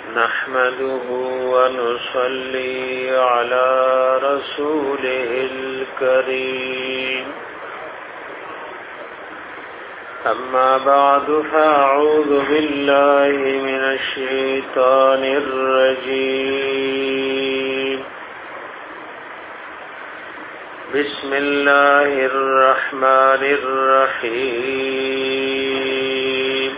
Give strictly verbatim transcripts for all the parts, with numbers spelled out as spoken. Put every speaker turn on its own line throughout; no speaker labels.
نحمده ونصلي على رسوله الكريم أما بعد فأعوذ بالله من الشيطان الرجيم بسم الله الرحمن الرحيم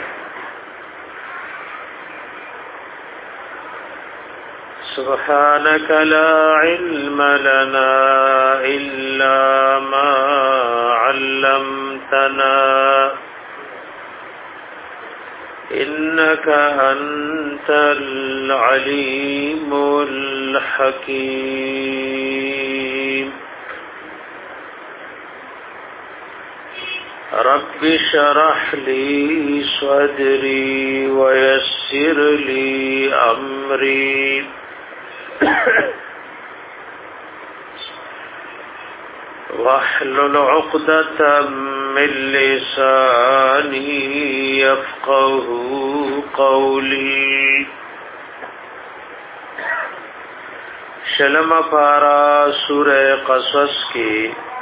سبحانك لا علم لنا إلا ما علمتنا إنك أنت العليم الحكيم رب اشرح لي صدري ويسر لي أمري واحلل عقدة من لساني يفقه قولي شلم پارا سورہ قصص کی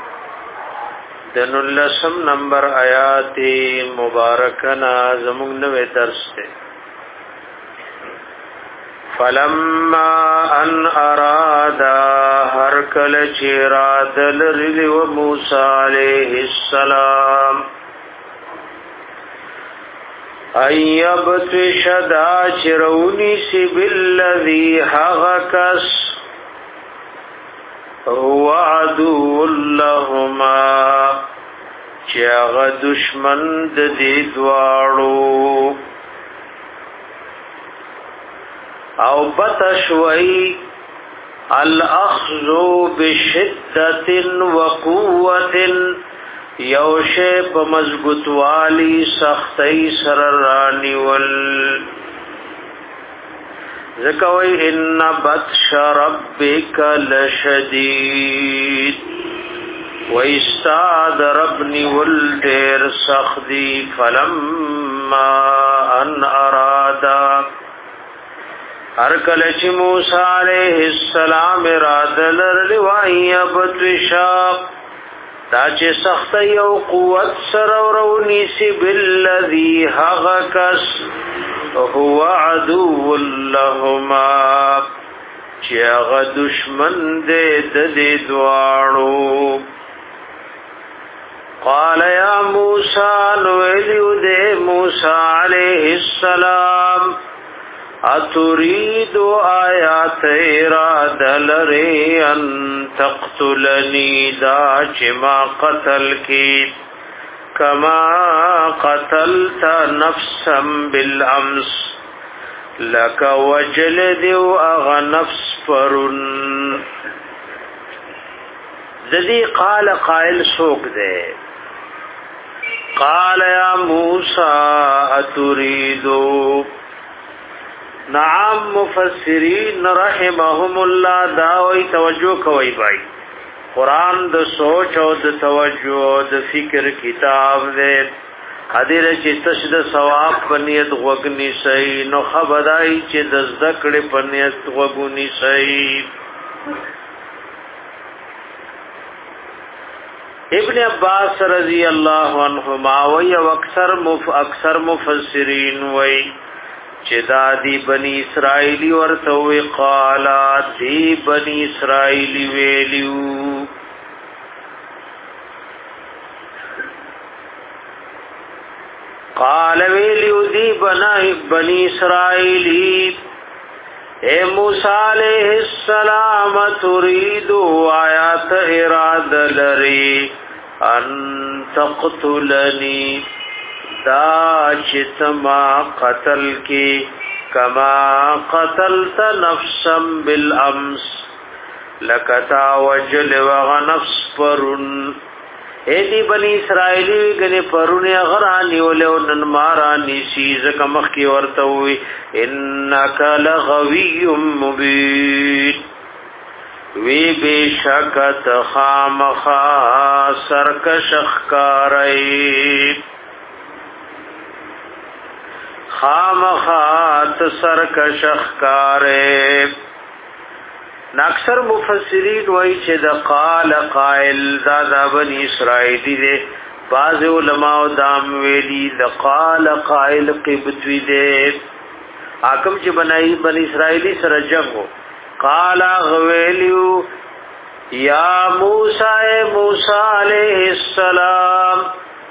دناللسم نمبر آیات مبارکنا زمون نوے درس تے فلما ان ارادا هر کل چراد لرلی و موسیٰ علیہ السلام ایبت شدا چرونی سی بالذی حغکس هو عدو لهما چاغ دشمن دی دوارو او بتشوی الاخذ بشدت وقوت یوشے بمضبوط والی سختی سررانی ول ذکوی ان بطش ربک لشدید وَإِسْتَعَدَ رَبْنِ وَالْدِرْ سَخْدِي فَلَمَّا أَنْ أَرَادَا هر کله چې موسی علیہ السلام اراده لرلی وای بطشا دا چې سخت یو قوت سره ورونی سی بالذی حغکس هو عدو لهما چې هغه دشمن دې د دې دواړو قال یا موسی نو ویلو دې موسی علیہ السلام اتريد آیات اراد لري ان تقتلني دا چما قتل کی کما قتلت نفسا بالامس لك وجلد اغ نفس فرن ذی قال قائل سوق دے قال یا موسی اتريدو نعم مفسرین رحمهم الله داوی توجه کوي بھائی قران د سوچ او د توجه او د فکر کتاب دې حاضر چې تشد ثواب پنیت وګنی سي نو خبردای چې د ذکر پنیت وګونی سي ابن عباس رضی الله عنهما وی او اکثر مف اکثر مفسرین وی چې دا دی بنی اسرائیلی ورته وی قالا دی بنی اسرائیلی ویلیو قال ویلیو دی بنی اسرائیلی اے موسی علیہ السلام تريدو آیات اراد لری ان تقتلنی دا چتما قتل کی کما قتلت نفسا بالامس لکتا وجل وغ نفس پرن اے دی بنی اسرائیلی گنی پرن غرانی ولو نن مارانی سیز کمخ کی ورتوی انک لغوی مبین وی بشکت خامخا سرکش خکاری خامخا سرکش ښکارې. اکثر مفسرین وایي چې د قال قائل دا د بنی اسرائیل دي. بعض علماء دام ویلي د قال قائل قبطی دي. حاکم چې بنای بنی اسرائیلی سره جنگو قال غویلیو یا موسی موسی علیہ السلام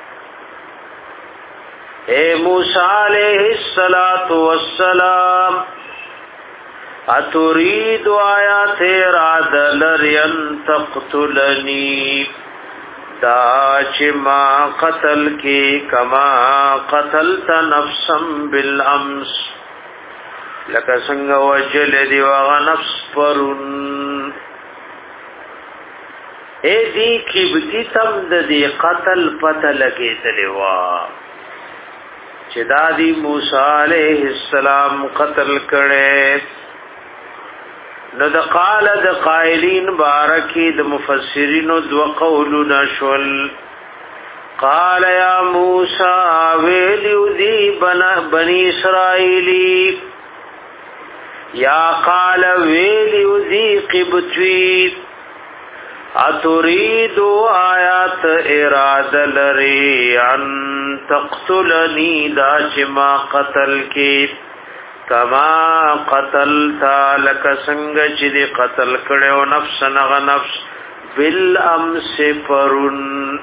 اے موسی علیہ الصلوۃ والسلام اتريد آیات اراد لرین تقتلنی دا چې ما قتل کی کما قتلت نفسا بالامس لکه څنګه وجل دی واغ نفس پرون. اے دی کیبتی تم د دې قتل پته لګېدلې وا چې دا دی موسی علیہ السلام قتل کړي. نو د قال د قائلین بارکی د مفسرین دو قولنا شول. قال یا موسی ویلیو دی بنا بنی اسرائیلی یا قال ویلیو دی قبطوی اتريدو آیات اراد لری ان تقتلنی دا چما قتل کی کما قتلتا لک سنگ چی دی قتل کڑیو نفس نغ نفس بالامس پرن.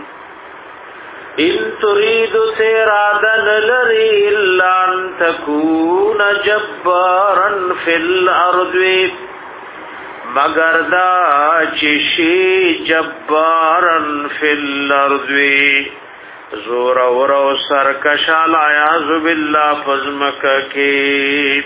ان تريد ترادن لری الا ان تکون جبارا فی الارض مگر دا چشی جبارن فی الارض زور ورو سرکشال عیاذ باللہ فزمک کی.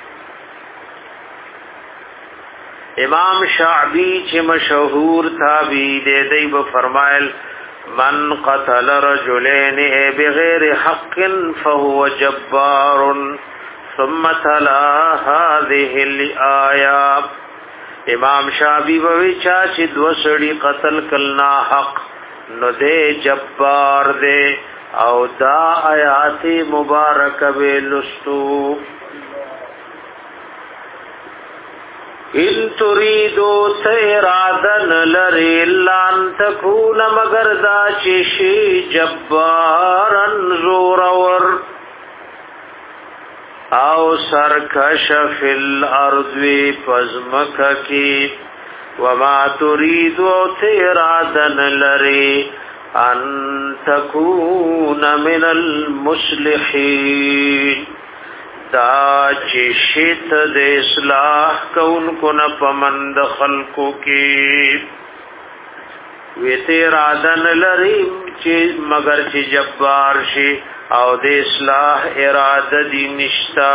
امام شعبی چھ مشہور تابعی دے دی بفرمائل من قتل رجلین بغیر حق فهو جبار ثم تلا هذه الآیات. امام شعبی بوی چا چې دو سړي قتل کلنا حق نو دے جبار دے او دا آیات مبارک بے لستو. ان تریدو تیرادن لری لان تکون مگر دا چشی جبارن زورور او سرکش فی الارض پزمک کی وما تریدو تیرادن لری ان تکون من المصلحین دا چشت د اصلاح کون کو ن پمند خلقو کی وی تیرادن لری چی مگر چی جبار شی او د اصلاح اراده دی نشتا.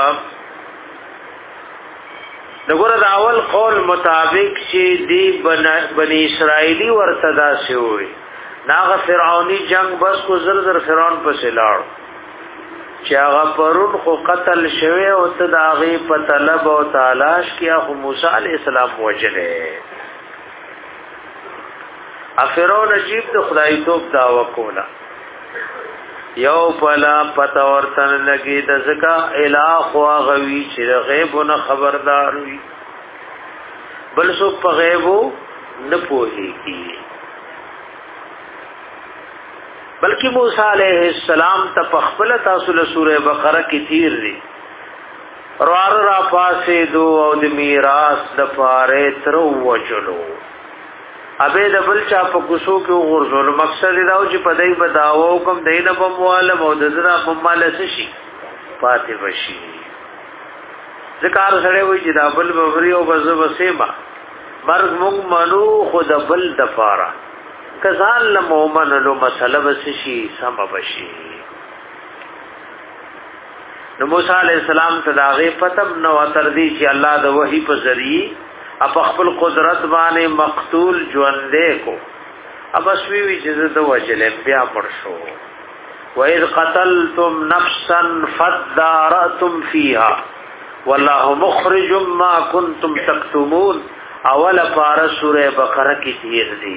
دغه د اول قول مطابق چې دی بنی اسرائیلی ورتدا سی وي ناغه فرعونی جنگ بس کو زر زر فرعون پسې لاړ چې هغه پرون خو قتل شوی او تداغي په طلب او تلاش کیا خو موسی علی السلام وجله. افرون عجیب د خدای توپ داوا کولا یو پلا پتا ورتن لگی د زکا الہ او غوی چې غیب نه خبردار وي بل سو په غیب نه پوهیږي. بلکې موسی علیہ السلام ته خپل تاسو له سوره بقره کې تیر دي روار را پاسې دو او د میراث د پاره تر وچلو ابه د بل چا په کوسو کې غرزول مقصد دا او چې په دای په داوو کوم دینه په مواله مودزرا په مال شي پاتې وشي. ذکر سره وي چې دا بل بوري او بز وسیما مرغ موږ منو خود بل دفاره کزال له مومن له مسله وسشي سم بشي. نو موسی علیہ السلام تداغه پتم نو تر دې چې الله د وحی په ذریعہ اپ خپل قدرت باندې مقتول ژوندې کو اب اسوی وی چې د وجل بیا مړ شو. وَإِذْ قَتَلْتُمْ نَفْسًا فَادَّارَأْتُمْ فِيهَا وَاللَّهُ مُخْرِجٌ مَا كُنْتُمْ تَكْتُمُونَ. اول پارا سورہ بقرہ کی تیر دی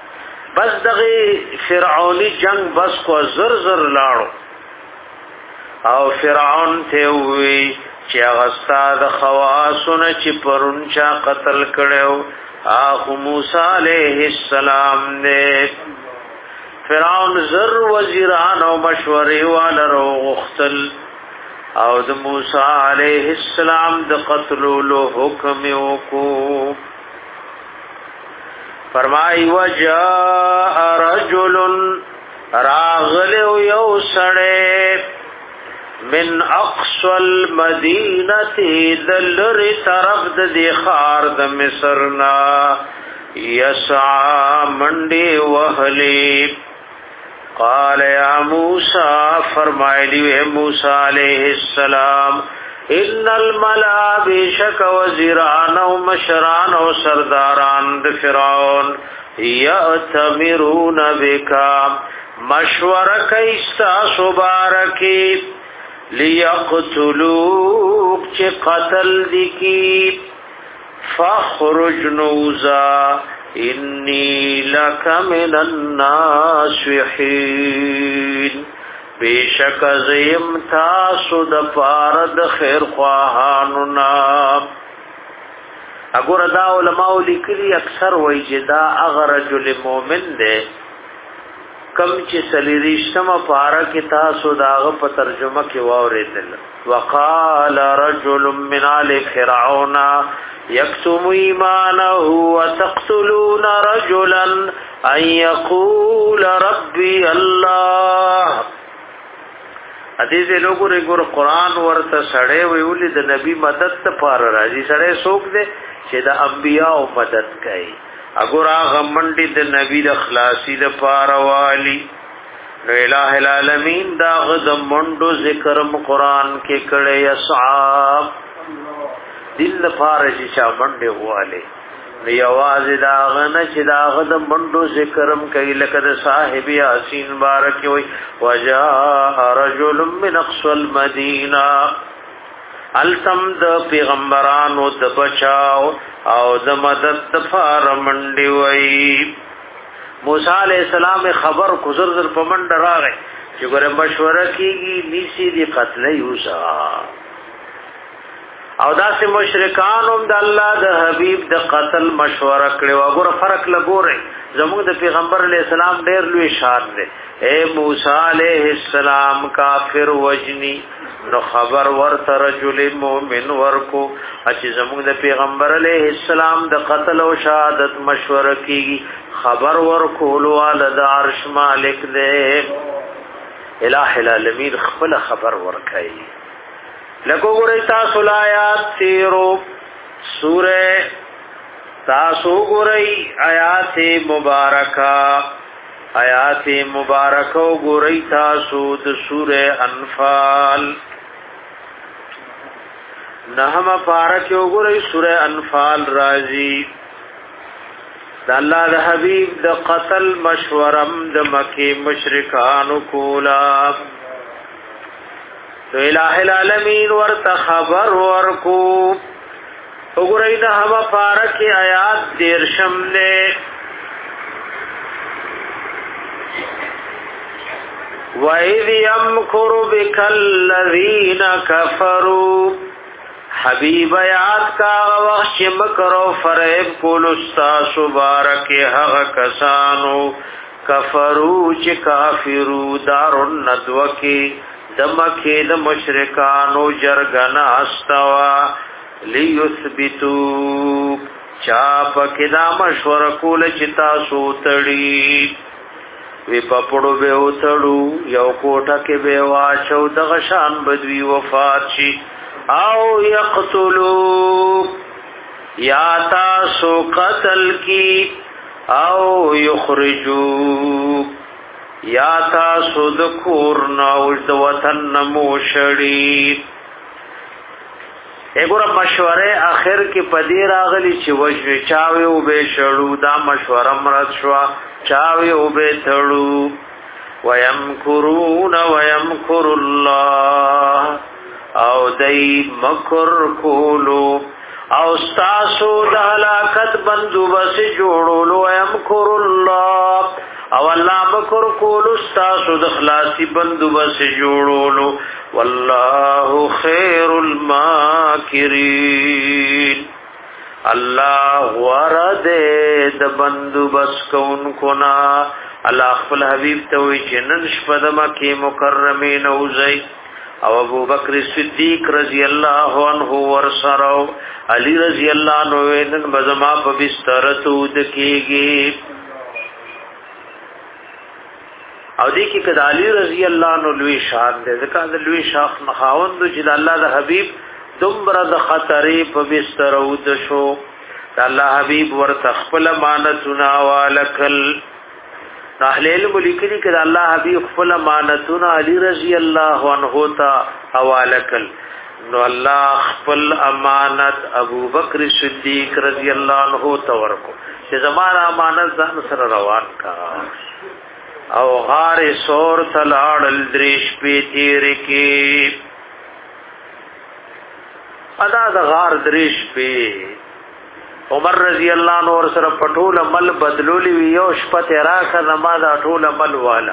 بس دغه فرعونی جنگ بس کو زر زر لاړو او فرعون ته وی چې غستا د خواصونه چې پرونچا قتل کړو اخو موسی علیہ السلام نے فرعون زر وزیران او مشورې والو غختل او د موسی علیہ السلام د قتل له حکم وکړو. فرمای وجاء رجل راغل یو سړی من اقصى المدینه دلر طرف د خار د مصرنا یسعى منډي وهلی. قال یا موسی فرمایلی اے موسی علیہ السلام ان الملأ بشک وزیران و مشران و سرداران د فرعون یأتمرون بکا مشوره کوي ستاسو بارکی لیقتلوک چه قتل دکی فخرج نوزا انی لک من الناصحین بیشک زیم تاسو د پارد خیر خواهانونا. اگر دا علماء لیکلی اکثر وی جدا اغرجل مومن دے کم چې سلیریشتما پارا کې تاسو داغه په ترجمه کې واورېدل. وقال رجل من آل فرعون يكتم ایمانه وتقتلون رجلا ان يقول ربي الله. حدیث لوګو رګور قران ورته سړې ویولې د نبی مدد ته پار راځي. سړې څوک دې چې د انبیاء مدد کوي. اگر آغا منڈی دا نبی دا خلاصی دا پاروالی نو الہ العالمین دا غد منڈو ذکرم قرآن کے کڑے یسعاب دل دا پارشی چا منڈی ہوالے نو یواز دا غنا چی دا غد منڈو ذکرم کئی لکد صاحب یاسین بارکی ہوئی وجاء رجل من اقصى المدینہ التم د پیغمبرانو د بچاو او د مدد فار منډي وای. موسی علیہ السلام خبر گزر در پمنډ راغی چې ګره مشوره کیږي نیسی دی قتل یوسا او داسې مشرکان هم د الله د حبیب د قتل مشوره کړي. وګوره فرق لګوري زموږ د پیغمبر علیہ السلام ډېر لوی شان دی. اے موسی علیہ السلام کافر وجنی نو خبر ورته رجل مومن ورکو چې زموږ د پیغمبر علیہ السلام د قتل او شهادت مشوره کیږي. خبر ورکول والد عرش مالک دې الہ العالمین خپل خبر ورکړي. لکو ګورئ تاسو آیات تیرو سورہ تاسو ګورئ آیات مبارکہ آیات مبارکہ ګورئ تاسو د سورہ انفال نحم پارک ګورئ سورہ انفال راضی د الله د حبیب د قتل مشورم د مکی مشرکان کولا تو الہ العالمین ورت خبر ورکو وګورئ د هوا پارک آیات دیرشم نے وَإِذْ يَمْكُرُ بِكَ الَّذِينَ كَفَرُوا حبیب یاد کا وخت مکر او فریب کول استاس مبارک هغه کسانو کفرو چې کافرو دار الندو کې دمکه د مشرکانو جرګنا استوا لیثبتو چا پکې دا مشور کول چې تاسو تړي وی پپړو به وتړو یو کوټه کې به واچو د غشان بدوی وفات شي او یقتلوا یا تاسو قتل کی او یخرجوا یا تاسو د کور نو د وطن موشړي. اګوره مشوره اخر کې پدې راغلی چې وجه چاوي او به شړو دا مشوره مراد شو چاوي او به تړو ويمکرون ويمکر الله او دای مکر کولو او تاسو د هلاکت بندوبس جوړولو ويمکر الله او الله مکر کول استاسو د خلاصي بندوبس جوړولو والله خير الماکرین الله ورد د بندوبس کون کنا الله خپل حبیب ته وی جنن شپه د مکه مکرمه نوزي او ابو بکر صدیق رضی الله عنه ورسره علی رضی الله عنه نن بزما په بستر تود کیږي او دې کې کله علی رضی الله عنه لوی شان دې ځکه د لوی شاخ مخاوند چې الله د حبیب دمره د خطرې په بستر ود شو الله حبیب ورته خپل امانتونه والکل اهل علم لیکلي کړه الله حبیب خپل امانتونه علی رضی الله عنه ته حواله کړ نو الله خپل امانت ابو بکر صدیق رضی الله عنه ته ورکو چې زمانہ امانت ځان سره روان کا او غار سور تلاړل دریش په تیر کې ادا د غار دریش په عمر رضی الله عنه ور سره پټول مل بدلولي یو شپه راکه نماز ټول مل والا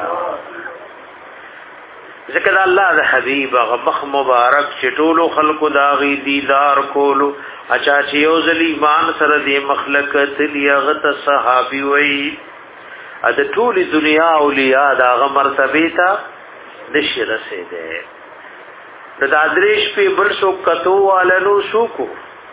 ذکر الله د حبیب غمخ مبارک چټولو خلقو داغي دیدار کولو اچا چې یو ځل ایمان سره د مخلقت لیغت صحابي وي د ټول دنیا اولیاء دا غ مرتبه ته د شرسه ده د ادریش په بل شو کتو والنو شوکو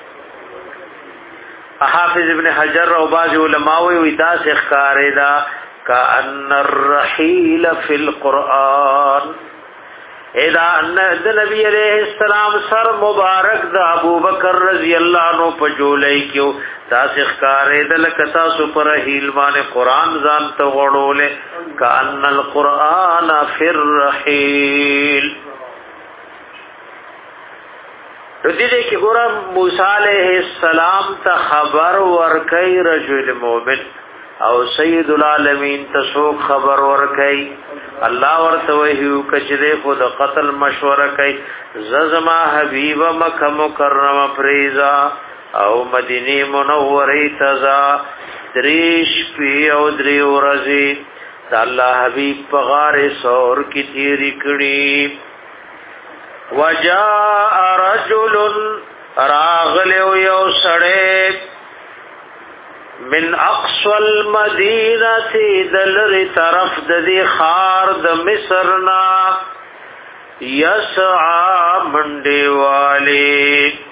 حافظ ابن حجر او بعض علماء وی دا ښکارې دا کأن الرحیل فی القرآن اذا ان نبی علیہ السلام سر مبارک دا ابو بکر رضی اللہ عنہ په جولای کیو دا ښکارې د لکتا سو پر رحیل باندې قرآن ځان ته وړولې کأن القرآن فی الرحیل دې دې کې ګورم موسی عليه السلام ته خبر ورکړي رجل مؤمن او سید العالمین ته سو خبر ورکړي الله ورته وحیو کچره خود قتل مشوره کوي ززما حبیب مکه مکرمه فریضا او مدینه منوره تزا دریش پی او دری ورځي الله حبیب په غار سور کې تیری کړي وجاء رجل راغل یو سړی من اقصى المدينه دلر طرف د دې خار د مصرنا يسعى منډي والي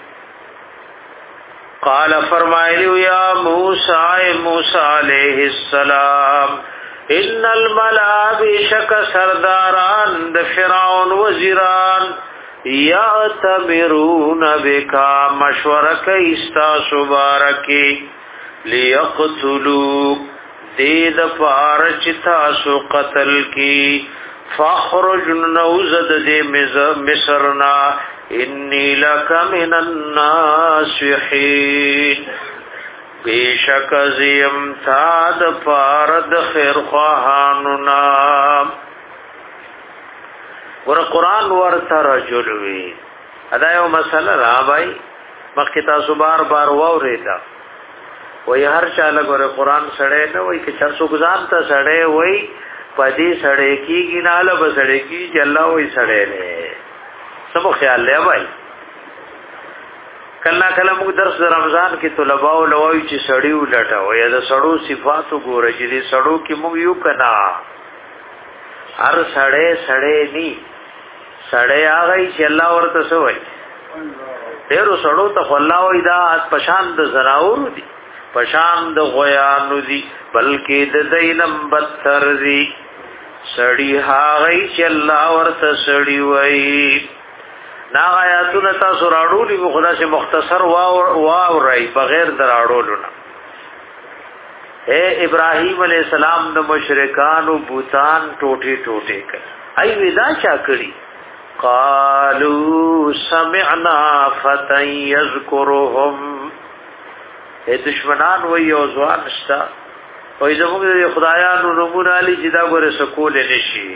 قال فرمایلی یا موسی موسی علیہ السلام ان الملابشك سرداران د فرعون وزیران یعتبرون بکا مشوره کئی استاسو بارکی لیقتلو دید پارچ تاسو قتل کی فاخرج نوزد دی مصرنا انی لک من الناسحین بیشک زیم تاد پارد خیر خواهانونا ور قرآن ورته رجل وی ادا یو مسله را بای مخکې تاسو بار بار ووریدا وای هر چا لګره قرآن سړی نه وای چې چرسو ګزان ته سړی وای پدې سړی کیږي نه له بسړی کی جلا وای سړی نه سمو خیال لیا بای کله کله موږ درس د رمضان کې طلباء لوي چې سړی ولټا وای د سړو صفات وګوره چې د سړو کې موږ یو کنا هر سړی سړی ني سړی هغه چې الله ورته سوې ډېر سړو ته الله وای دا پشان د زراور دي پشان د غیانو دي بلکې د دینم بدتر دي سړی هغه چې الله ورته سړی وای نا آیاتونه تاسو راړولې په خدا سے مختصر واو واو راي بغیر دراړولو نه اے ابراهيم عليه السلام د مشرکانو بوتان ټوټي ټوټي کړ اي ودا چا کړی قالوا سمعنا فتى يذكرهم اے دشمنان وې او ځوان شتا وې زموږ د خدایانو نمونه علي جدا ګره سکول نشي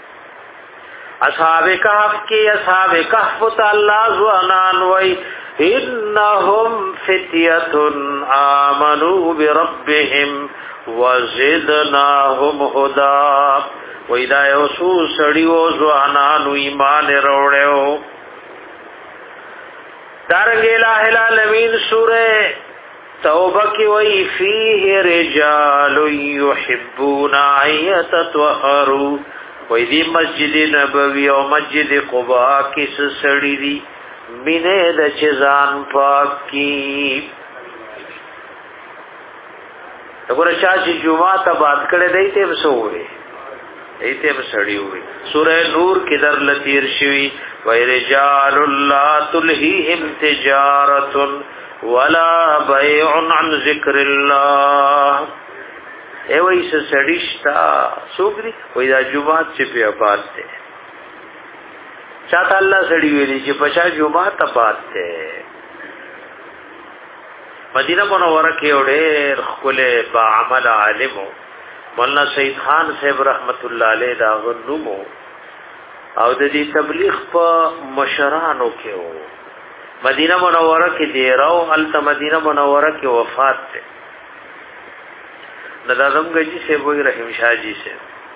اصحاب کهف کې اصحاب کهف تعالی ځوانان وې انهم فتيه امنوا بربهم وزدناهم هدى وإذا یوسو سړیو ځوانانو ایمان وروړو. دارنګ الہ العالمین سورہ توبہ کی وی فیہ رجال یحبون ان یتطہروا وی دی مسجد نبوی او مسجد قباء کی سړی دی مینه د چزان پاک کی. وګوره چې جمعه ته بات کړه دی ته وسوي ایته بسړی وي. سورہ نور کې در لتیر شوی و رجال لا تلهیهم تجارت ولا بيع عن ذکر الله. ای وای سړیشتا سوګری وای دا جمعه چې په آباد ده چاته الله سړی ویلی چې پچا جمعه ته بات ده. مدینہ منوره کې اورې خپل با عمل عالم مولانا سید خان صاحب رحمت الله علیه دا غنومو او د دې تبلیغ په مشرانو کې وو. مدینہ منوره کې دی راو الته مدینہ منوره کې وفات ده. نظام گجی سے وہی رحیم شاہ جی سے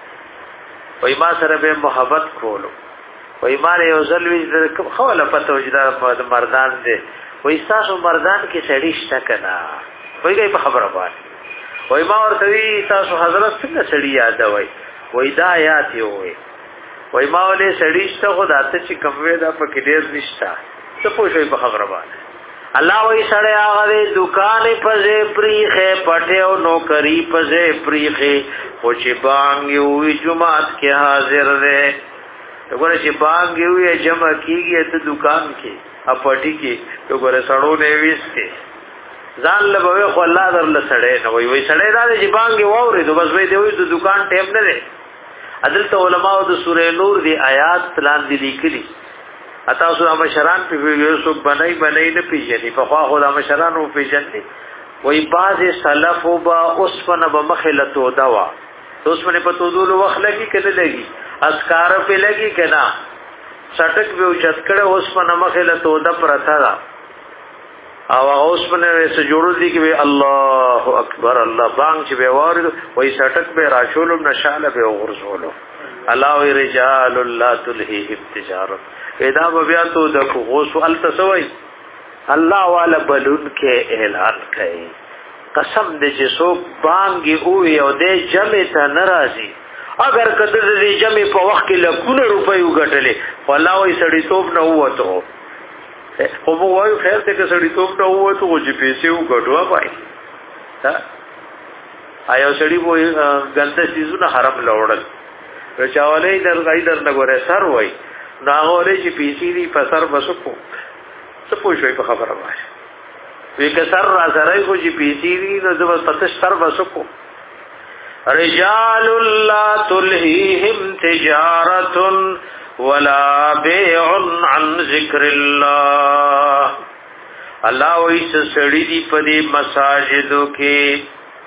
وای ما سره به محبت کولو وای ما یو ځلوي خوله پته وجدا مردان دي وای تاسو مردان کې سړی شته کنه وای په خبره باندې وای ما ورته وی تاسو حضرت څنګه سړی یاد وای وای دا آیات یو وای وای ما ولې سړی شته خدا ته چې کومه دا په کې ډیر نشتا څه پوښي په خبره باندې. الله وی سړی هغه دکان پځه پریخه پټو نوکری پځه پریخه او چې بانګ یو جمعات کې حاضر ده. وګوره چې بانګ یو جمع کیږي ته دکان کې اپټی کې وګوره سړو نه ویس کې ځان له به خو الله درل سړی نه وای وای سړی دا چې بانګ ووري نو بس وای دی وای د دکان ټیم نه ده. عدالت علماء د سورې نور دی آیات پلان دي لیکلي اتا سو مشران په ویو سو بنای بنای نه پیژني په خوا خدا مشران او پیژني وای باز سلف او با اوس په نه مخلتو دوا اوس په په تودول وخت لګي کله لګي اسکار په لګي کنا سټک به چتکړه اوس په نه مخلتو د پرتا او اوس په نه سره جوړول دي کې الله اکبر الله بانګ چې به وارد وای سټک به راشولم نشاله به ورزولو. الله وی رجال لا تلهی تجارت پیدا بیا تو د غوس ال تسوي الله والا بلون کې اعلان کړي قسم دې چې سو بانګي او یو دې جمع ته ناراضي اگر کده دې جمع په وخت کې لکونه روپۍ وګټلې والله وي سړی توپ نه وته خو مو وایو خیر ته کې سړی توپ نه وته او چې پیسې وګټوا پای ها آیا سړی وو ګنده چیزونه حرام لوړل رچاولې در غي در نه ګوره سر وای ناغوله چې پیسې دی په سر بسکو څه پوښوي په خبره وای وی که سر را سره کو چې پیسې دی نو د پتش سر بسکو. رجال لا تلهیهم تجارت ولا بيع عن ذکر الله. الله وی سړی دی په دې مساجدو کې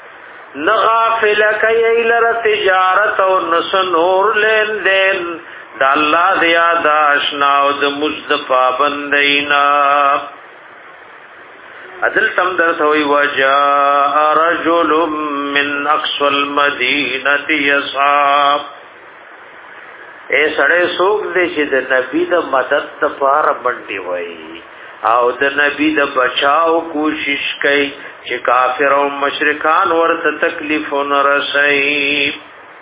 نغافل کوي لره تجارت او نسنور لین دین دا الله د یاد آشنا او د مزد پابندینا. عدل تم در سوی وجاء رجل من اقصى المدينه يصاب. اے سړی سوق دې چې د نبی د مدد لپاره باندې وای او د نبی د بچاو کوشش کوي چې کافر او مشرکان ورته تکلیف نه رسي.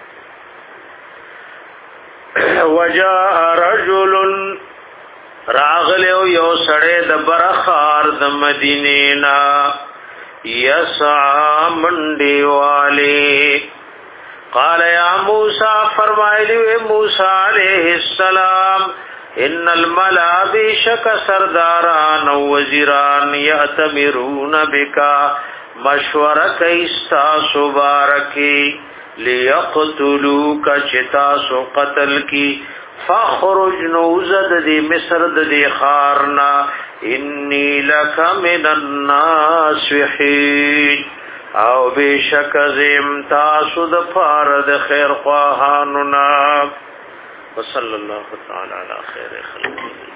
وجاء رجل راغل یو سړی د برخار د مدینې نا یسعى منډي والے. قال یا موسی فرمایلی موسی علیہ السلام ان الملابشک سرداران و وزیران یأتمرون بکا مشورہ کئیستا سبارکی لیقتلوک چتاسو قتل کی فخرج نوزد دی مصر دی خارنا انی لک من الناصحین او بیشک زم تاسو د فارد خیر خواهاننا. وصلی اللہ تعالی علی خیر خلقه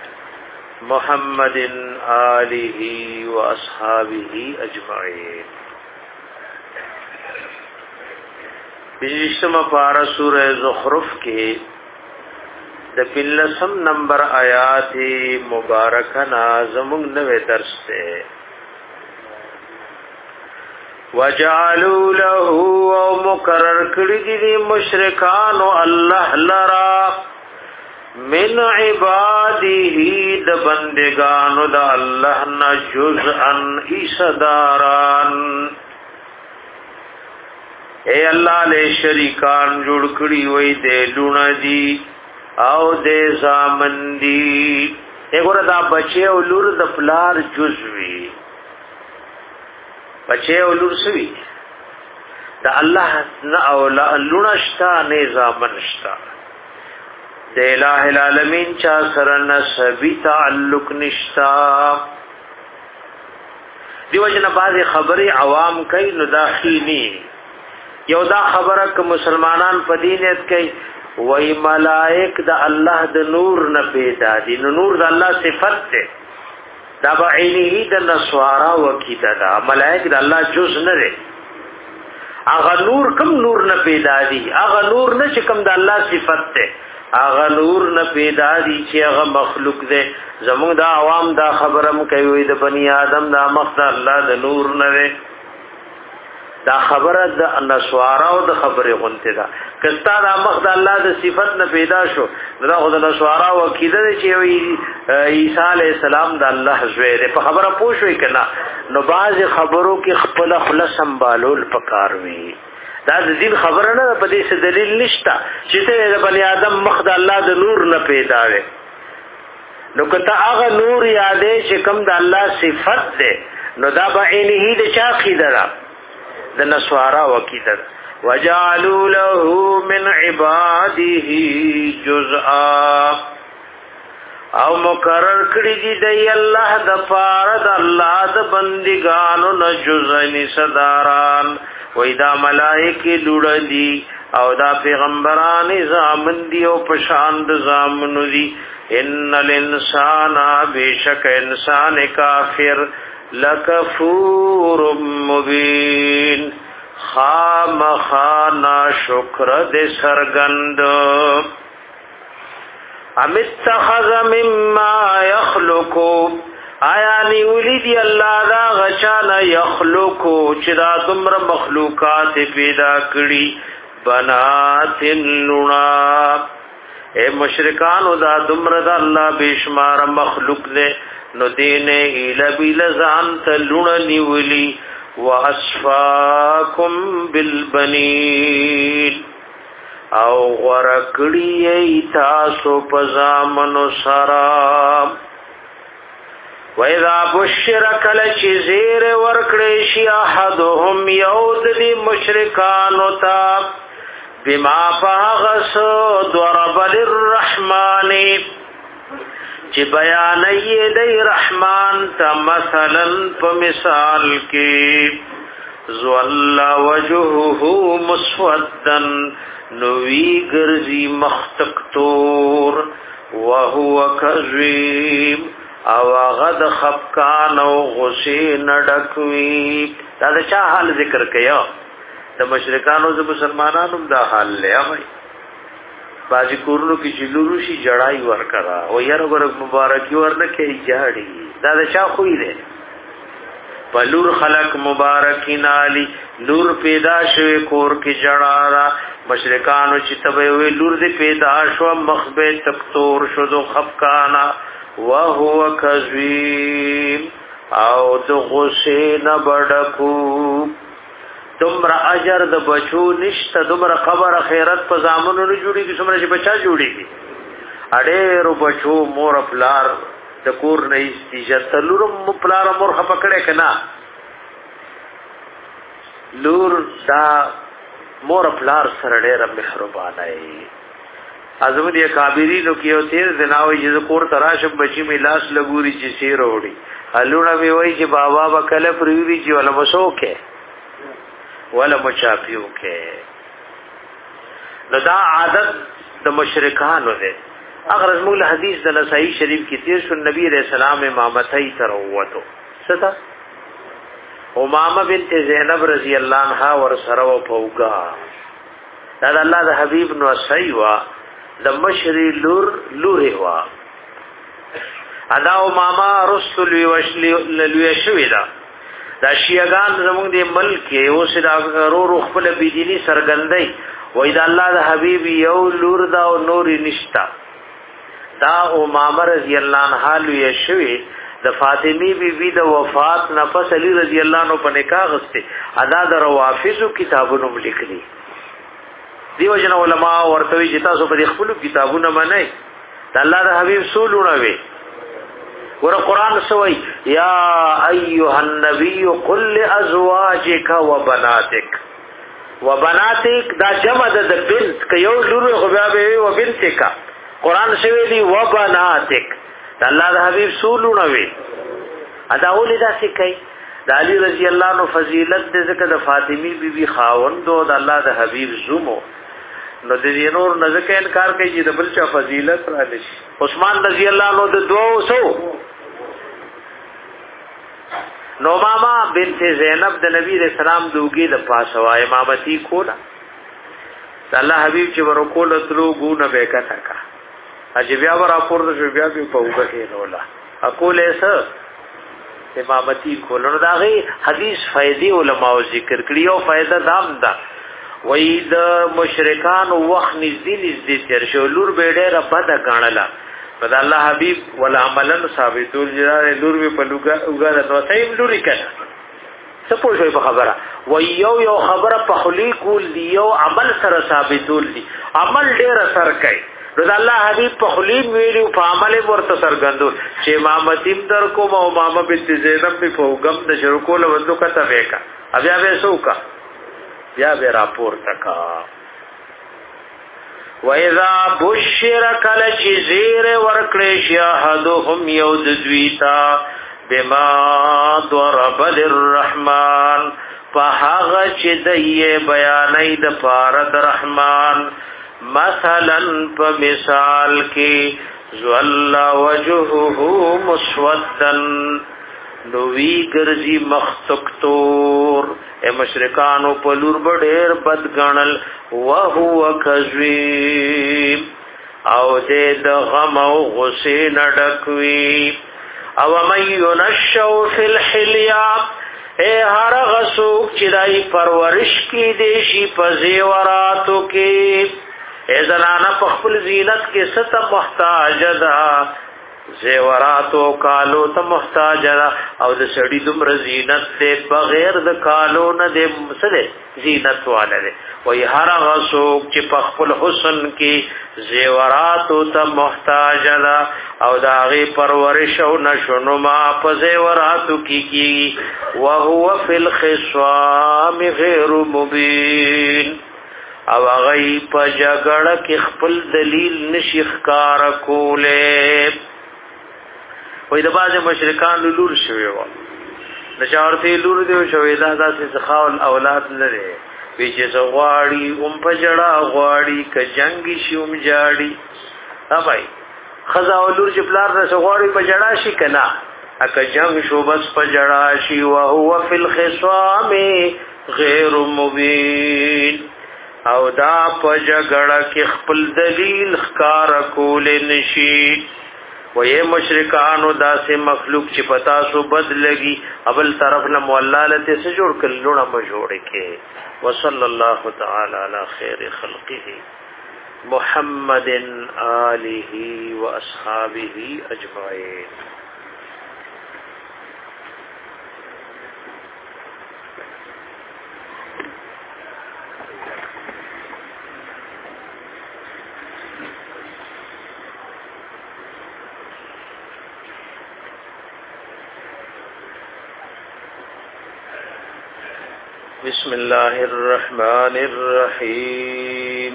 محمد آلہ و اصحابہ اجمعین. بشتم پارا سورہ زخرف کے د پلسم نمبر آیات مبارکنا زمون نوے درس تے وجعلوا له او مقرر کړی دي مشرکان او الله لرا من عباده د بندگانو د الله نه جزءا ایصداران اے الله له شریکان جوړ کړی وای دې لونه دي او دې زامن دي وګوره دا بچي او لور د پلار جزوي بچه او لور سوی دا الله نه او لونشتا نظام نشتا د الہ العالمین چا سره نسبی تعلق نشتا دیو جن بعض خبري عوام کوي نو داخلي یو دا خبره ک مسلمانان په دینت کوي وای ملائک د الله د نور نه پیدا دي نو نور د الله صفت ده دا با عینه د نسوارا وکیدا دا ملائک د الله جز نه ده اغه نور کم نور نه پیدا دي اغه نور نه چې کم د الله صفت ده اغه نور نه پیدا دي چې هغه مخلوق ده زموږ د عوام دا خبرم کوي د بنی آدم دا مخ د الله د نور نه ده دا خبره د نسوارا او د خبره غونته ده کستا د مخ د الله د صفت نه پیدا شو دا خو د نسوارا وکیده چې عیسی علی السلام د الله زوی ده په خبره پوښوي کنه نو باز خبرو کې خپل خلاص سنبالول پکار وي دا د دین خبره نه په دې څه دلیل نشته چې د بنی آدم مخ د الله د نور نه پیدا وي نو کته هغه نور یادې چې کوم د الله صفت ده نو دا بعینه د چا خیدره د نسوارا وکیده وجعلوا له من عباده جزءا او مقرر کړی دی د الله د پاره د الله د بندګانو نه جزء صداران وای دا ملائکه لوړدي او دا پیغمبران زامن دی او پشان د زامنو دی ان الانسان بیشک انسان کافر لکفور مبین خام خانا شکر دے سرگند امتخذ مما یخلقو آیا نیولی دی اللہ دا غچانا یخلقو چدا دمر مخلوقات پیدا کری بنات لنا اے مشرکانو دا دمر دا اللہ بیشمار مخلوق دے نو دین ایل بیل زان تلون نیولی واسفاکم بالبنین او غرکڑی ایتاسو پزامنو سرام وَإِذَا بُشِّرَ كَلَچِ زِيرِ وَرْكْرِشِ أَحَدُهُمْ يَوْدِ دِي مُشْرِكَانُ تَا بِمَا فَاغَسُ دُرَبَ لِلرَّحْمَانِ چی بیانی دی رحمان تا مثلا پا مثال کی زوال وجهه مسودن نوی گرزی مختقتور وهو کذویم او غد خفکان او غسی نڈکوی دا دا چا حال ذکر کیا دا مشرکانو دا مسلمانانو دا حال لیا بھائی بازی کورنو کی چلورو شی جڑائی ورکرا او یار ورک مبارکی ورنکی جاڑی دا دا چا خوی دے پلور خلق مبارکی نالی لور پیدا شوی کور کی جڑارا مشرکانو چی تبیوی لور دی پیدا شو مخبی تکتور شدو خفکانا وہو کذویم او دو غسین بڑکو دمر اجر د بچو نشته دمر قبر خیرت په زامنو نه جوړیږي څومره چې بچا جوړیږي اړېرو بچو مور پلار د کور نه استیجه لورم پلار مور خپکړه کنا لور دا مور پلار سره ډېر مهربان دی ازم دې کابرینو کې او تیر دناوي چې کور تراشم بچی می لاس لګوري چې سیر وړي الونه وی وای چې بابا وکله پریوي چې ولا مسوکه ولا مچاپیو کې نو دا عادت د مشرکانو ده اگر موږ حدیث د نسائی شریف کې تیر شو نبی رسول الله امامتای تر وته ستا امامه بنت زینب رضی الله عنها ور سره او پوغا دا الله د حبیب نو سیوا د مشری لور لوري وا ادا او ماما رسول وشلی لوی شوی دا دا شیعاګان زموږ د ملک او سره ورو خپل بيدینی سرګندای وای دا الله د حبیب یو لور دا او نور نشتا دا او ماما رضی الله عنها لوی شوی د فاطمی بی بی د وفات نفس علی رضی الله عنه په نکاح غسته ادا د روافض کتابونو لیکلي دیو جن علماء ورته چې تاسو په خپل کتابونو باندې الله د حبیب سولونه وي ور قرآن سوئی یا ایها النبی قل لازواجک وبناتک وبناتک دا جمع د بنت ک یو لور خو بیا به و بنتک قرآن سوئی دی وبناتک الله د حبیب سولونه وي ادا ولې دا څه کوي د علی رضی الله عنه فضیلت د ذکر د فاطمی بی بی خاوند او د الله د حبیب زومو نو د دې نور نزدک انکار کوي چې د بل چا فضیلت را لشي عثمان رضی الله عنه د دوه سو نو ماما بنت زینب د نبی رسول الله دوګي د پاسوا امامتی کولا الله حبیب چې ورکول تلو ګونه به کته کا اجي بیا ورا پور د بیا په پوګه کې نولا اقول ایسا امامتی کولو دا غي حدیث فائدې علماء ذکر کړی او فائدہ دام دا وې د مشرکان وخت نږدې نږدې تر شو لور به ډېر بد غاڼلا په الله حبيب ولا عملن ثابتول جره لور به په لوګه وګاله نو تایم لوري کړه څه پوښوي په خبره و یو یو خبره په خلی کول دی یو عمل سره ثابتول دی عمل ډېر اثر کوي نو الله حبيب په خلی ویلو په عمل ورته سرګندو چې امامتیم در کو او امامه بنت زینب په فوقم د شروع کول وندو کته وکا بیا به سوکا بیا به راپور تکا وَإِذَا بُشِّرَ كَلَ چِزِيرِ وَرْكْلِشْ يَحَدُهُمْ يَوْدُ دْوِيتَا بِمَا ضَرَبَ لِلرَّحْمَنِ فَحَغَ چِدَيِّ بَيَانَيْ دَفَارَ دَرَحْمَنِ مَثَلًا فَمِثَال کی زُوَلَّ وَجُهُهُ مُسْوَدًّا نوی گرزی مختکتور اے مشرکانو پلور بڑیر بدگنل وہو کذویم او دے دغم او غسین ڈکوی او من ینشو فی الحلیا اے ہر غسوک چرائی پرورش کی دیشی پزیوراتو کی اے زنانا پخپل زینت کے ست محتاج دا زیوراتو کالو ته محتاج او د سړی دومره زینت دې بغیر د کالو نه دې مسله زینت والے وای هر غسوک چې په خپل حسن کې زیوراتو ته محتاج او د هغه پرورش او نشونو ما په زیوراتو کې کی او هو فی الخصام غیر مبین او هغه په جګړه کې خپل دلیل نشي ښکار کوله وې د باز مشرکان لور شوی و د چارتي لور دی شوی دا داسې ځخاول اولاد لري وی چې زغواړي اوم په جړه غواړي ک جنگي شوم جاړي ها بھائی خزا ولور چې پلار د زغواړي په جړه شي کنا اک جنگ شو بس په جړه شي او هو فی الخصام غیر مبین او دا په جګړه کې خپل دلیل ښکار کول نشي وې مشرکانو داسې مخلوق چې پتا سو بد لګي ابل طرف نه مولالته سے جوړ کړي لونه مجوړ کې وصلی الله تعالی علی خیر خلقه محمد آله واصحابہ اجمعین بسم الله الرحمن الرحيم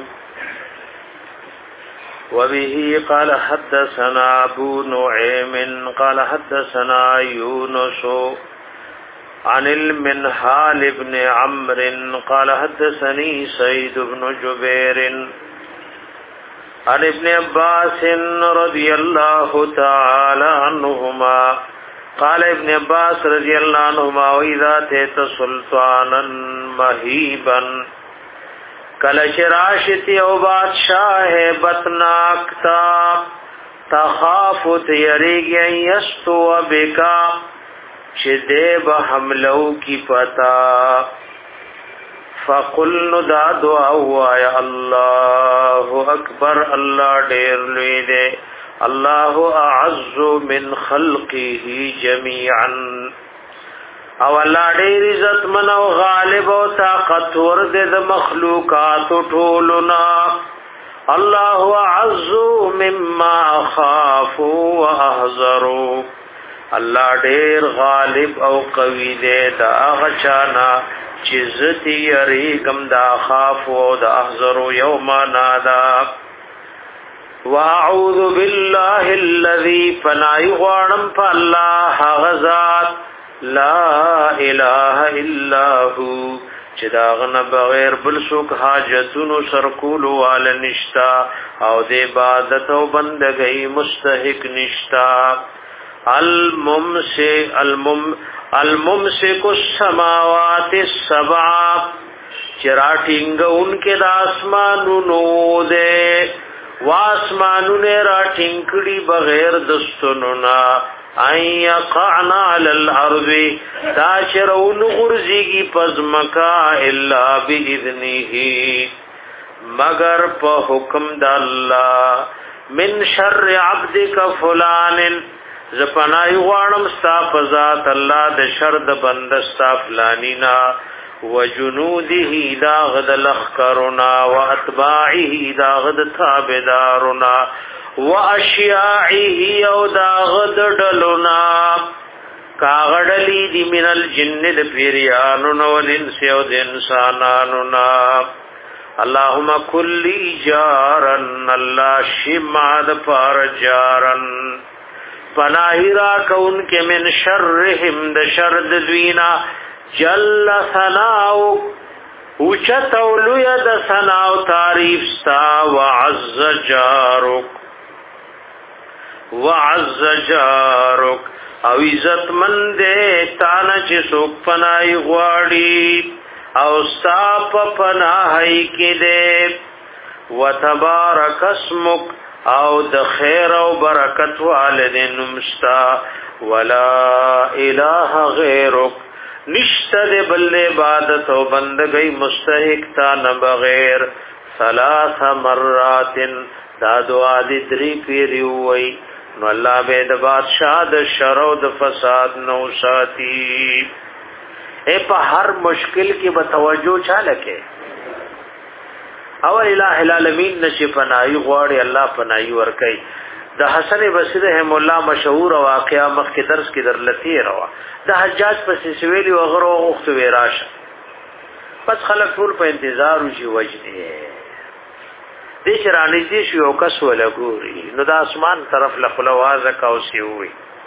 وبه قال حدثنا ابو نعيم قال حدثنا يونس عن المنهال بن عمرو قال حدثني سيد بن جبير عن ابن عباس رضي الله تعالى عنهما قال ابن عباس رضی اللہ عنہما وَإِذَا تَيْتَ سُلْطَانًا مَهِيبًا کله شراشتی او بادشاہ بتناکتا تخافت یریگی یستو بکا چده بحملو کی پتا فقل دا دعا یا اللہ اکبر اللہ ډیر لوی دے اللہ اعز من خلقه جميعا او الله ډیر عزت من او غالب او طاقت ور د مخلوقات ټولنا الله اعز مما خاف واحذر الله ډیر غالب او قوی دی دا غچانا چې زتی یری کم دا خاف او دا احذر یوم نادا واعوذ بالله الذي فنای غوانم فالله غزاد لا اله الا هو چې داغنه بغیر بل څوک حاجتونو سرکول وال نشتا او د عبادت او بندګۍ مستحق نشتا الممسک المم الممسک السماوات السبع چراټینګ انکه د اسمانونو ده واسمانونه راټینګړي بغیر دستونو نا اي قعنا على الارض تاشرون غرزيږي پزمکا الا باذنه مگر په حکم د الله من شر عبدك فلان زپنای غوانم ستا فزات الله د شر د بند ستا فلانینا وجنوده داغد لخکرنا واتباعه داغد تابدارنا واشیاعه او داغد ډلنا کاغړلی دی من الجن د پیریانو نو الانس او د انسانانو نا اللهم کل جارن الله شماد پر جارن پناهی را کون کې من شرهم د شر د دوینا جل ثناو اوچت اولوی د ثناو تعریف ستا وعز جارک وعز جارک او عزت مند تانا چې سوک پناهی غواړي او ستا په پناهی کې دې وتبارک اسمک او د خیر او برکت والدین مستا ولا اله غیرک نشتر بل عبادت و بندگی مستحق تا نه بغیر ثلاث مرات دا دعا دی دری پیری ہوئی نو اللہ بے د بادشاہ د شر او د فساد نو ساتي اے په هر مشکل کې به توجه چاله کې اول الہ العالمین نشي پناهي غواړي الله پناهي ورکي د حسن بصری رحم الله مشهور واقعا مخ کې درس کې درلتی روا د حجاج پسې سویلی او غرو وخت وراشه پس خلک ټول په انتظار وشي وجدي دې شرانی دې شو او کس ولا ګوري نو د اسمان طرف له خلوازه کا او سی وي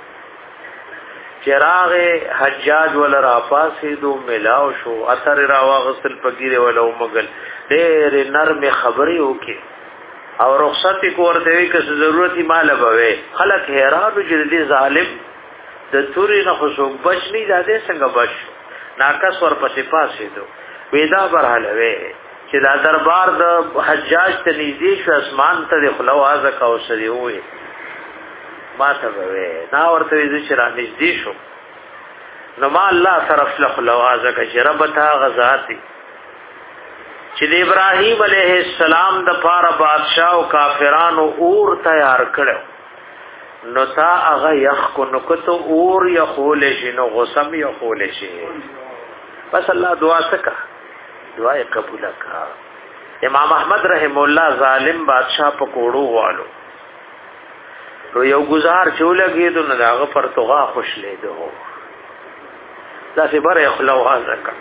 چراغ حجاج ولا را پاسې دو ملاو شو اثر را واغسل پګیره ولا مغل ډېر نرم خبري وکي او رخصت کو ورته وی که ضرورت مال بوي خلک حیران چې دې ظالم د توري نه خو بچ نه زده څنګه بچ ناقص ور پسې پاسې دو وېدا برحالوي چې دا دربار د حجاج ته نږدې شو اسمان ته خلوازه کا او سړي وي ما ته وې نا ورته دې چې را نږدې شو نو ما الله طرف له خلوازه کا چې رب تا غزاتي چې د ابراهیم علیه السلام د پاره بادشاہ او کافرانو اور تیار کړو نو تا هغه یخ کو نو کته اور یخول شي نو غسم یخول شي بس الله دعا وکړه دعا قبول کړه امام احمد رحم الله ظالم بادشاہ په کوړو والو نو یو گزار چولګې دو نه هغه پر توغه خوش لیدو دا څه بره خلوه ځکه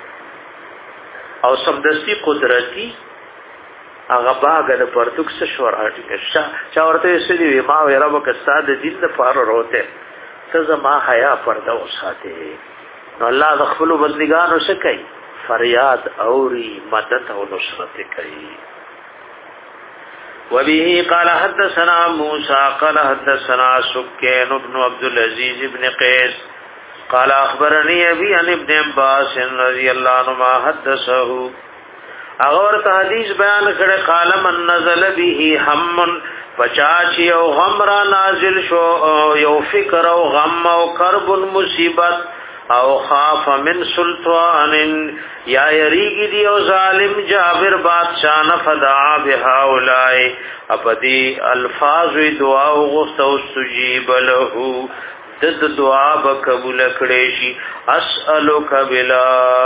او سمدستی قدرتی هغه باغ د پرتوک څخه شوراټی چا ورته سړي ما وې رب کستاد دین د پاره وروته ته زما حیا پرده وساته نو الله د خپل بندګانو څخه کوي فریاد اوري مدد او نصرت کوي وبه قال حدثنا موسى قال حدثنا سكين بن عبد العزيز بن قيس قال اخبرني ابي عن ابن عباس رضي الله عنهما حدثه هغه ورته حدیث بیان کړي قال من نزل به هم پچاچ یو غم را نازل شو یو فکر او غم او کرب مصیبت او خاف من سلطان یا یریگی دی او ظالم جابر بادشاہ نفدعا بهاولائی اپدی الفاظ دعا او غست او سجیب لہو دد دعا بقبول کڑیشی اسألوک بلا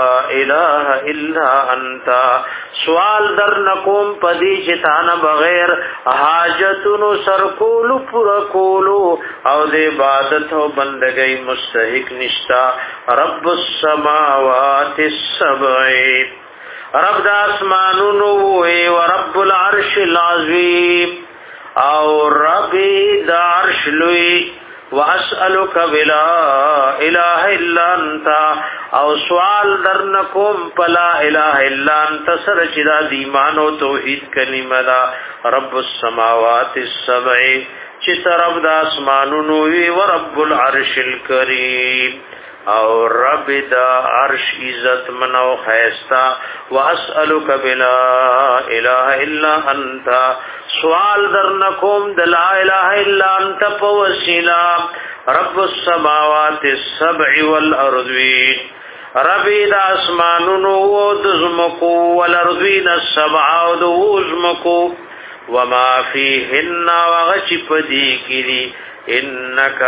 الہ الا انتا سوال در نقوم پدی چتانا بغیر حاجتنو سرکولو پرکولو او دے عبادت و بندگی مستحق نشتا رب السماوات السبعی رب دا اسمانونو و رب العرش العظیم او رب دا عرش لوی واسألک بلا الہ الا انتا او سوال درنکم پلا الہ الا انتا سر چدا دیمان و توحید کلمہ دا رب السماوات السبع چت رب دا اسمانونوی و رب العرش الکریم او رب دا عرش عزت منو خیستا واسألک بلا الہ الا انتا سوال درنکم دلا الہ الا انت پوسیلا رب السماوات السبع والارضین ربی دا اسمانونو و دزمکو والارضین السبع و دوزمکو وما فیهن وغچ پدی کری انکا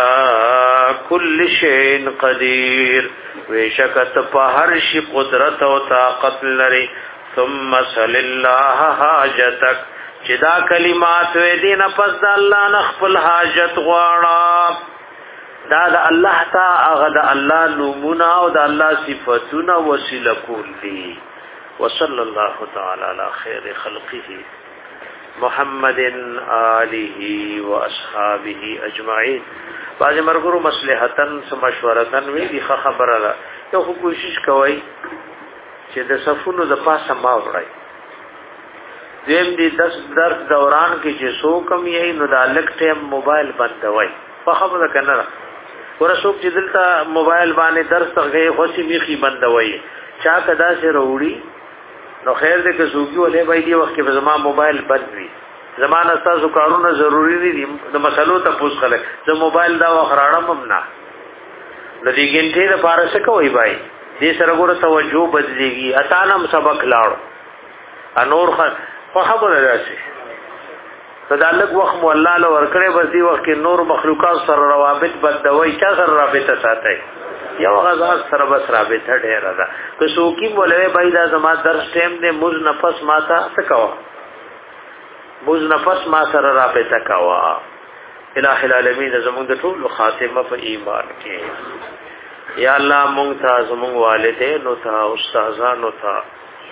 علا کل شین قدیر ویشکت پہرش قدرت و طاقت لری ثم صل اللہ حاجتک چدا کلمات وی دین پس دا اللہ نخفل حاجت غواړه دا دا اللہ تا اغا دا اللہ نومونا و دا اللہ صفتونا وسیلہ کول دی وصل اللہ تعالی علی خیر خلقه محمد آلہ و اصحابہ اجمعین بعض مرګرو مصلحتن سمشورتن وی دی خبره ده یو کوشش کوي چې د صفونو د پاسه ما وړای دیم دی دس درس دوران کې چې سو کم یې نو د الک ټیم موبایل بندوي په خبره کنه ورسوک چې دلته موبایل باندې درس ته خوشي میخي بندوي چا کدا سه وروړي نو خیر دې که زوګي ولې بای دی وخت کې زما موبایل بند وي زمانه تاسو کارونه ضروری دي د مسلو ته پوښ خلک زه موبایل دا وخراړم هم نه د دې ګنټې د پارسه کوي بای دې سره ګوره توجه بدلېږي اتانم سبق لاړو انور خو خبره راشي فدالک وخت مولا له ورکړې بس دی وخت کې نور مخلوقات سره روابط بدوي چا سره رابطه ساتي یو غزا سره بس رابطه ډیره ده که څوکي مولوی بای دا زما درس ټیم دې مز نفس ماته تکوا مز نفس ما سره رابطه کوا الہ العالمین زموږ د ټول خاتمه په ایمان کې یا الله مونږ ته زموږ والدینو ته استادانو ته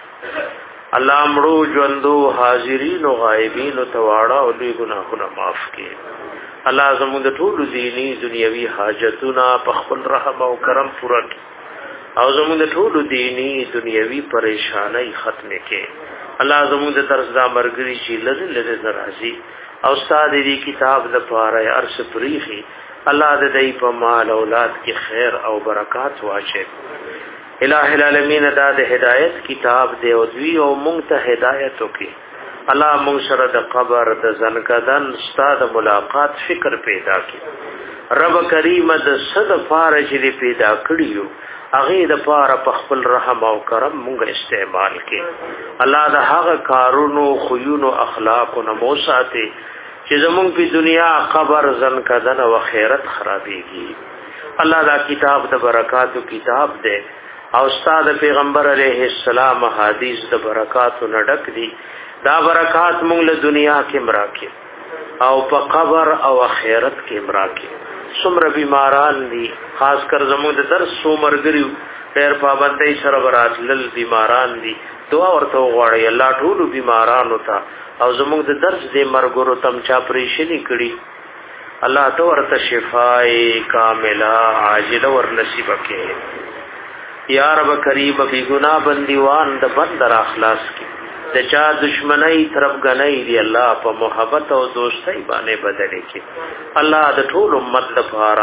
الله مړو ژوندو حاضرین او غایبین ته واړه او دوی ګناهونه معاف کړي الله زموږ د ټول دینی دنیوي حاجتونه په خپل رحم او کرم پوره کړي او زموږ د ټول دینی دنیوي پریشانای ختم کړي الله زموږ د درس دا مرګري چې لږ لږ درازي او استاد دې کتاب د پاره ارش پریخي الله دې په مال اولاد کې خیر او برکات واچي الہ العالمین دا د هدایت کتاب دی او دوی او مونږ ته هدایت وکي الله مونږ سره د قبر د زنکدن استاد ملاقات فکر پیدا کړي رب کریم د صد فارج دی پیدا کړیو هغه د پاره په خپل رحم او کرم مونږ استعمال کړي الله د هغه کارونو خوونو اخلاقو نمو ساتي چې زمونږ په دنیا قبر زنکدن او خیرت خرابېږي الله دا کتاب د برکاتو کتاب دی او استاد پیغمبر علیہ السلام حدیث د برکات نډک دي دا برکات موږ له دنیا کې مراکي او په قبر او آخرت کې مراکي څومره بیماران دي خاص کر زموږ د درس سو مرګریو ډېر پابندۍ سره براتل بیماران دي دعا ورته غواړي الله ټول بیمارانو ته او زموږ د درس دې مرګورو تم چا پریشنی کړي الله ته ورته شفای کامله عاجله ور نصیب کړي یا رب کریم بی گناہ بندیوان د بندر اخلاص کی د چا دشمنی طرف غنی دی الله په محبت او دوستۍ باندې بدلې کی الله د ټول امت لپاره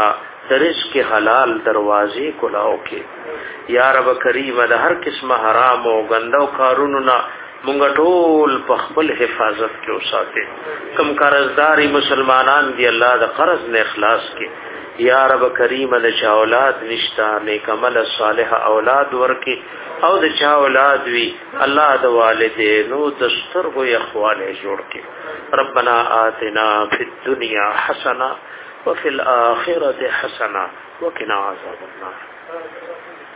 رزق حلال دروازې کلاو کې یا رب کریم د هر قسمه حرام او غندو کارونو نه مونږ ټول په خپل حفاظت کې اوساته کم قرضداري مسلمانان دی الله د قرض نه اخلاص کې یا رب کریم د چا اولاد نشتا نیک عمل صالح اولاد ورکي او د چا اولاد وی الله د والدینو د سترګو اخواله جوړ کې ربنا آتنا فی الدنیا حسنه وفي الاخره حسنه وقنا عذاب النار